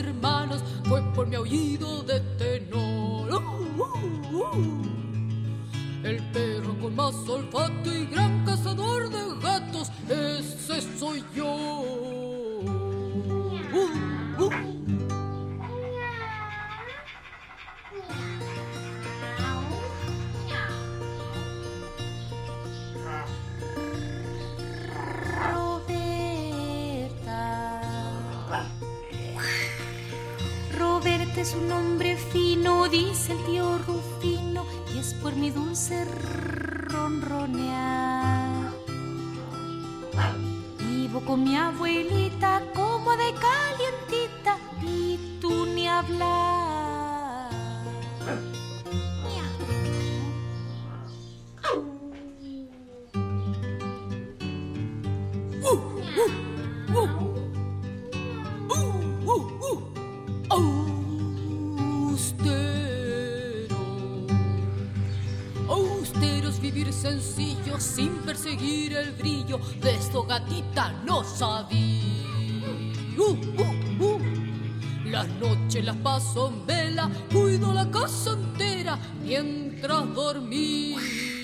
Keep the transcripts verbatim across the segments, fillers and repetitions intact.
hermanos, fue por mi aullido de tenor. Uh, uh, uh. El perro con más olfato y gran cazador de gatos, ese soy yo. Uh, uh. Es un hombre fino, dice el tío Rufino, y es por mi dulce ronronear. Vivo con mi abuelita como de calientita y tú ni hablar. Uh, uh, uh. Uh, uh, uh. Oh. Vivir sencillo sin perseguir el brillo de esto, gatita, no sabía. Uh, uh, uh. Las noches las paso en vela, cuido la casa entera mientras dormís.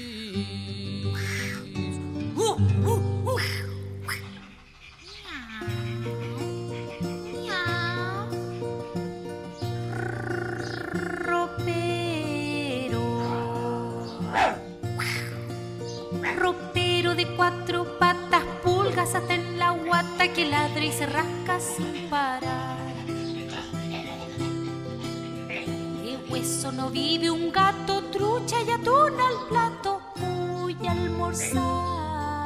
Uh, uh, uh. Cuatro patas, pulgas hasta en la guata, que ladra y se rasca sin parar. De hueso no vive un gato, trucha y atún al plato, voy a almorzar.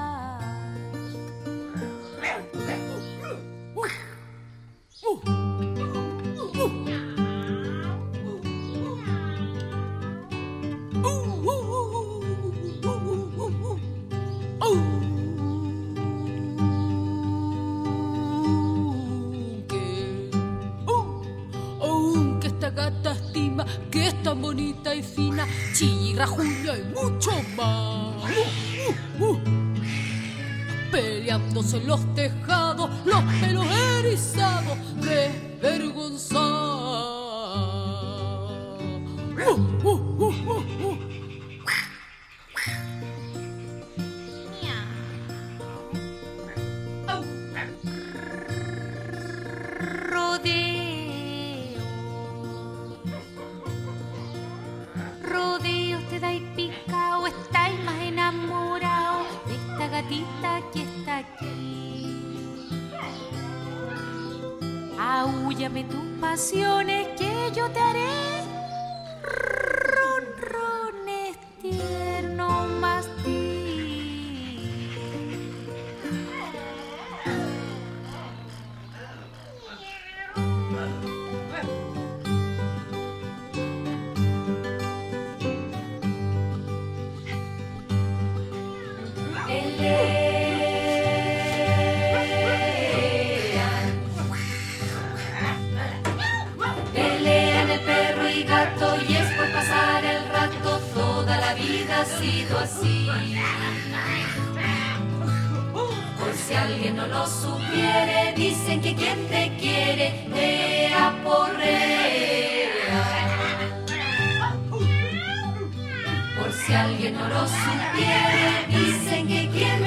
Que es tan bonita y fina, chilla, julia y mucho más. Uh, uh, uh. Peleándose en los tejados, los pelos erizados, desvergonzados. Uh, uh, uh, uh, uh. Que está aquí. Aúllame tus pasiones que yo te haré ronrones tiernos más ti. Y es por pasar el rato, toda la vida ha sido así. Por si alguien no lo supiere, dicen que quien te quiere te aporrea. Por si alguien no lo supiere, dicen que quien